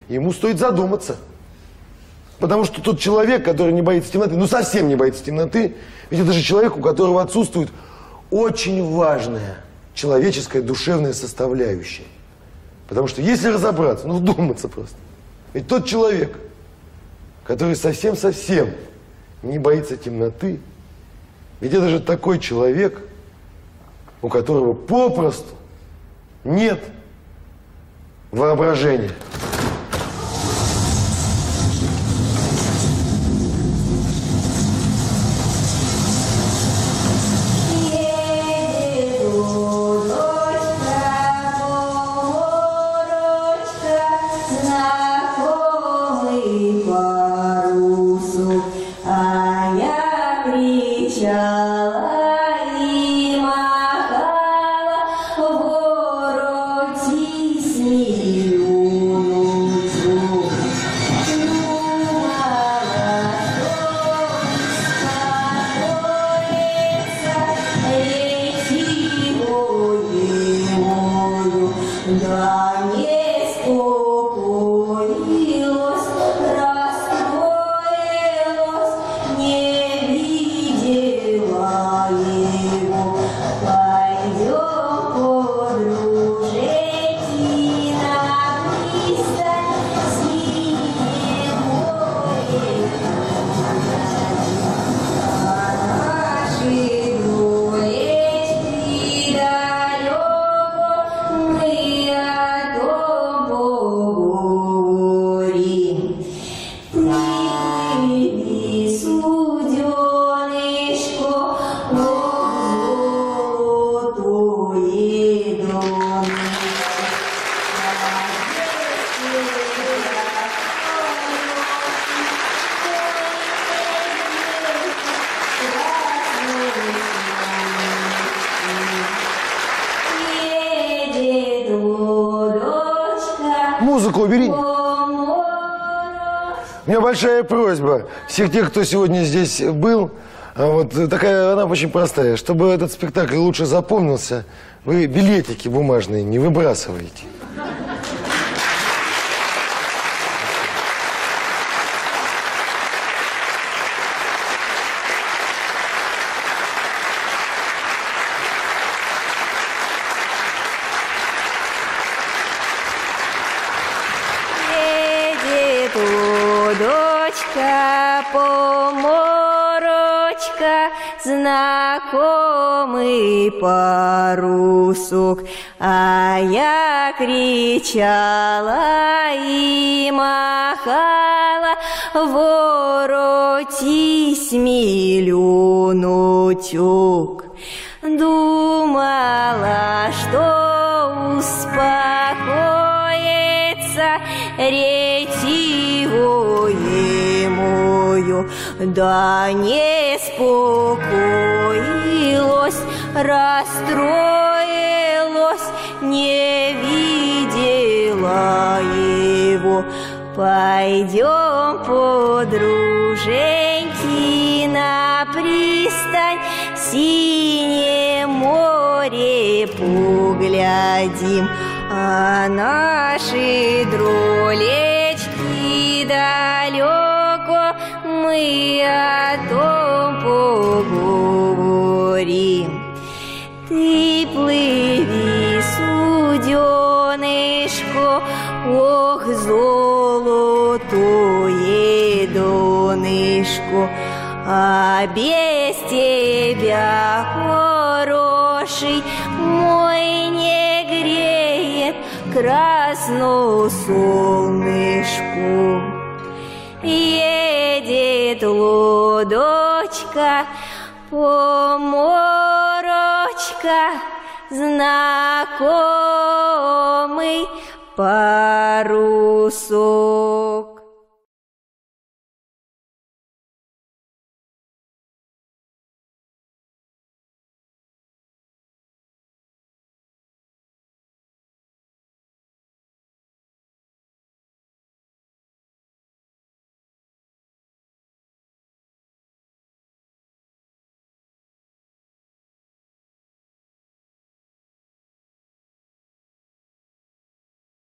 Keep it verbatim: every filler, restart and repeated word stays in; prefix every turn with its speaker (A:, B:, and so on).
A: ему стоит задуматься. Потому что тот человек, который не боится темноты, ну совсем не боится темноты, ведь это же человек, у которого отсутствует очень важная человеческая душевная составляющая. Потому что если разобраться, ну вдуматься просто, ведь тот человек, который совсем-совсем не боится темноты, ведь это же такой человек, у которого попросту нет воображения. Музыку убери. У меня большая просьба всех тех, кто сегодня здесь был. Вот такая, она очень простая. Чтобы этот спектакль лучше запомнился, вы билетики бумажные не выбрасываете.
B: Поморочка, знакомый парусок, а я кричала и махала: воротись, миленочек. Думала, что успокоится ретивое мое, да не спокоилось, расстроилось, не видела его. Пойдем, подруженьки, на пристань, синее море поглядим, а наши дролечки далеко, мы о том поговорим. Ты плыви, суденышко, ох, золотое донышко, а без тебя, хороший мой, не греет красно солнышко. Едет лодочка, поморочка, знакомый парусок.